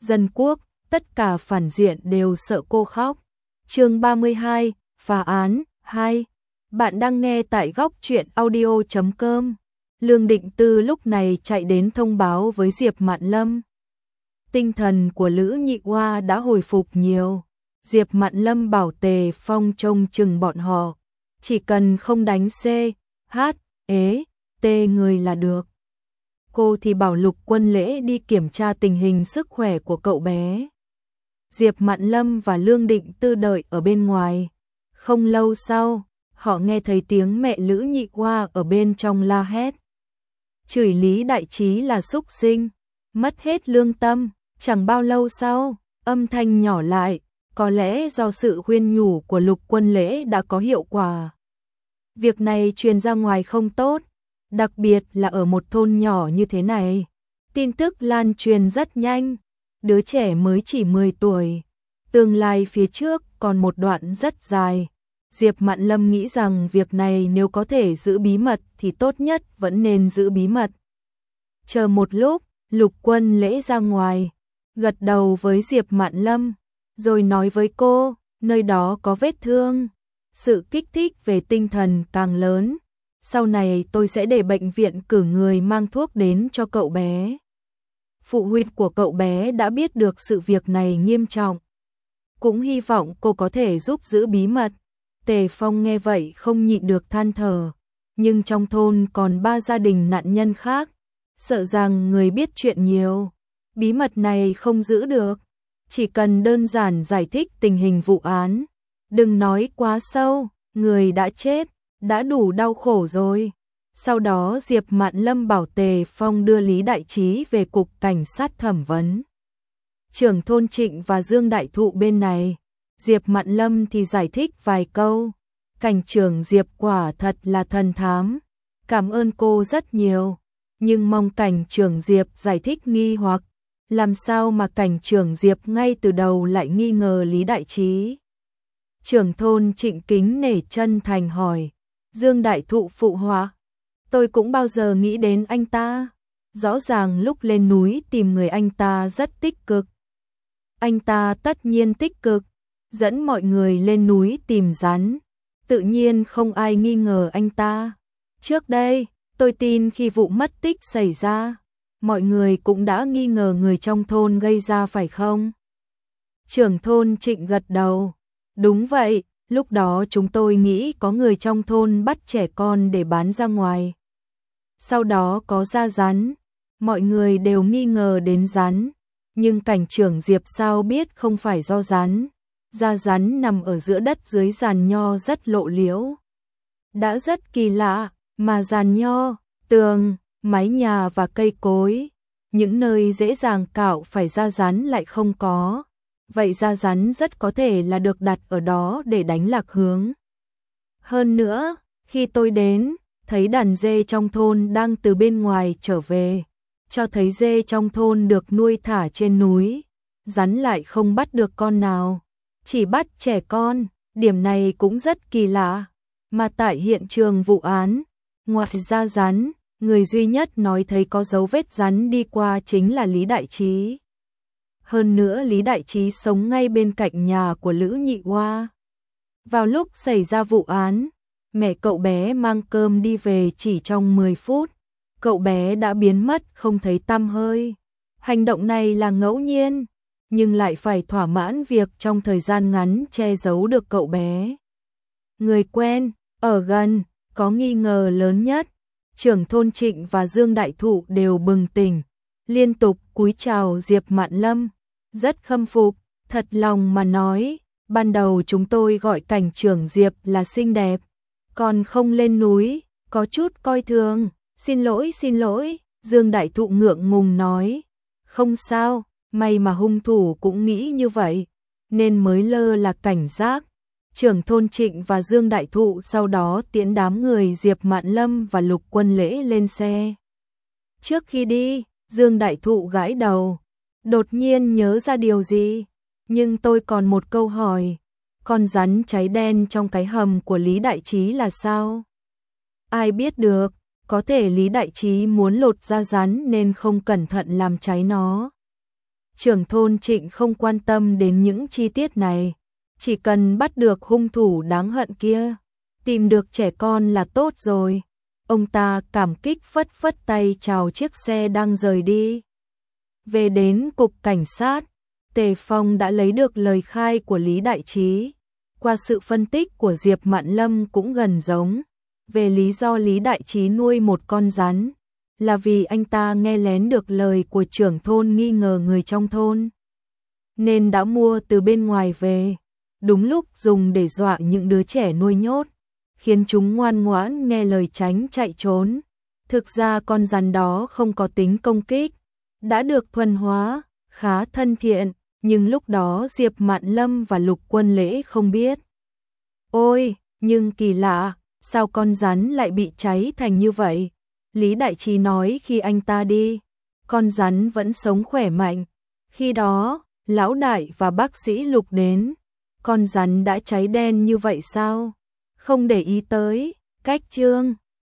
dân quốc, tất cả phản diện đều sợ cô khóc. Chương 32, phá án 2. Bạn đang nghe tại góc truyện audio.com. Lương Định Tư lúc này chạy đến thông báo với Diệp Mạn Lâm. Tinh thần của Lữ Nhị Oa đã hồi phục nhiều. Diệp Mạn Lâm bảo Tề Phong trông chừng bọn họ, chỉ cần không đánh C, H, T người là được. Cô thì bảo Lục Quân Lễ đi kiểm tra tình hình sức khỏe của cậu bé. Diệp Mạn Lâm và Lương Định Tư đợi ở bên ngoài. Không lâu sau, họ nghe thấy tiếng mẹ Lữ Nhị Oa ở bên trong la hét. Chửi Lý Đại Trí là súc sinh, mất hết lương tâm. Chẳng bao lâu sau, âm thanh nhỏ lại, có lẽ do sự khuyên nhủ của Lục Quân Lễ đã có hiệu quả. Việc này truyền ra ngoài không tốt, đặc biệt là ở một thôn nhỏ như thế này. Tin tức lan truyền rất nhanh, đứa trẻ mới chỉ 10 tuổi. Tương lai phía trước còn một đoạn rất dài. Diệp Mạn Lâm nghĩ rằng việc này nếu có thể giữ bí mật thì tốt nhất vẫn nên giữ bí mật. Chờ một lúc, Lục Quân Lễ ra ngoài, gật đầu với Diệp Mạn Lâm, rồi nói với cô, nơi đó có vết thương. Sự kích thích về tinh thần càng lớn. Sau này tôi sẽ để bệnh viện cử người mang thuốc đến cho cậu bé. Phụ huynh của cậu bé đã biết được sự việc này nghiêm trọng. Cũng hy vọng cô có thể giúp giữ bí mật. Tề Phong nghe vậy không nhịn được than thở. Nhưng trong thôn còn 3 gia đình nạn nhân khác. Sợ rằng người biết chuyện nhiều. Bí mật này không giữ được. Chỉ cần đơn giản giải thích tình hình vụ án. Đừng nói quá sâu, người đã chết, đã đủ đau khổ rồi. Sau đó Diệp Mạn Lâm bảo Tề Phong đưa Lý Đại Trí về cục cảnh sát thẩm vấn. Trưởng thôn Trịnh và Dương Đại Thụ bên này, Diệp Mạn Lâm thì giải thích vài câu. Cảnh trưởng Diệp quả thật là thần thám, cảm ơn cô rất nhiều. Nhưng mong cảnh trưởng Diệp giải thích nghi hoặc, làm sao mà cảnh trưởng Diệp ngay từ đầu lại nghi ngờ Lý Đại Trí. Trưởng thôn Trịnh kính nể chân thành hỏi. Dương Đại Thụ phụ họa. Tôi cũng bao giờ nghĩ đến anh ta. Rõ ràng lúc lên núi tìm người anh ta rất tích cực. Anh ta tất nhiên tích cực, dẫn mọi người lên núi tìm rắn. Tự nhiên không ai nghi ngờ anh ta. Trước đây, tôi tin khi vụ mất tích xảy ra, mọi người cũng đã nghi ngờ người trong thôn gây ra phải không? Trưởng thôn Trịnh gật đầu. Đúng vậy, lúc đó chúng tôi nghĩ có người trong thôn bắt trẻ con để bán ra ngoài. Sau đó có ra rắn, mọi người đều nghi ngờ đến rắn, nhưng cảnh trưởng Diệp sao biết không phải do rắn. Da rắn nằm ở giữa đất dưới giàn nho rất lộ liễu. Đã rất kỳ lạ, mà giàn nho, tường, mái nhà và cây cối, những nơi dễ dàng cạo phải da rắn lại không có. Vậy da rắn rất có thể là được đặt ở đó để đánh lạc hướng. Hơn nữa, khi tôi đến, thấy đàn dê trong thôn đang từ bên ngoài trở về, cho thấy dê trong thôn được nuôi thả trên núi, rắn lại không bắt được con nào, chỉ bắt trẻ con, điểm này cũng rất kỳ lạ. Mà tại hiện trường vụ án, ngoài ra rắn, người duy nhất nói thấy có dấu vết rắn đi qua chính là Lý Đại Trí. Hơn nữa Lý Đại Trí sống ngay bên cạnh nhà của Lữ Nhị Oa. Vào lúc xảy ra vụ án, mẹ cậu bé mang cơm đi về chỉ trong 10 phút. Cậu bé đã biến mất không thấy tăm hơi. Hành động này là ngẫu nhiên, nhưng lại phải thỏa mãn việc trong thời gian ngắn che giấu được cậu bé. Người quen, ở gần, có nghi ngờ lớn nhất. Trưởng thôn Trịnh và Dương Đại Thụ đều bừng tỉnh, liên tục cúi chào Diệp Mạn Lâm. Rất khâm phục, thật lòng mà nói, ban đầu chúng tôi gọi cảnh trưởng Diệp là xinh đẹp, còn không lên núi, có chút coi thường. Xin lỗi, Dương Đại Thụ ngượng ngùng nói. Không sao, may mà hung thủ cũng nghĩ như vậy, nên mới lơ là cảnh giác. Trưởng thôn Trịnh và Dương Đại Thụ sau đó tiễn đám người Diệp Mạn Lâm và Lục Quân Lễ lên xe. Trước khi đi, Dương Đại Thụ gãi đầu, đột nhiên nhớ ra điều gì. Nhưng tôi còn một câu hỏi, con rắn cháy đen trong cái hầm của Lý Đại Trí là sao? Ai biết được, có thể Lý Đại Trí muốn lột da rắn nên không cẩn thận làm cháy nó. Trưởng thôn Trịnh không quan tâm đến những chi tiết này, chỉ cần bắt được hung thủ đáng hận kia, tìm được trẻ con là tốt rồi. Ông ta cảm kích phất phất tay chào chiếc xe đang rời đi. Về đến cục cảnh sát, Tề Phong đã lấy được lời khai của Lý Đại Trí. Qua sự phân tích của Diệp Mạn Lâm cũng gần giống. Về lý do Lý Đại Trí nuôi một con rắn, là vì anh ta nghe lén được lời của trưởng thôn nghi ngờ người trong thôn, nên đã mua từ bên ngoài về, đúng lúc dùng để dọa những đứa trẻ nuôi nhốt, khiến chúng ngoan ngoãn nghe lời tránh chạy trốn. Thực ra con rắn đó không có tính công kích, đã được thuần hóa, khá thân thiện, nhưng lúc đó Diệp Mạn Lâm và Lục Quân Lễ không biết. Ôi, nhưng kỳ lạ, sao con rắn lại bị cháy thành như vậy? Lý Đại Trí nói khi anh ta đi, con rắn vẫn sống khỏe mạnh. Khi đó, Lão Đại và bác sĩ Lục đến, con rắn đã cháy đen như vậy sao? Không để ý tới, cách chương.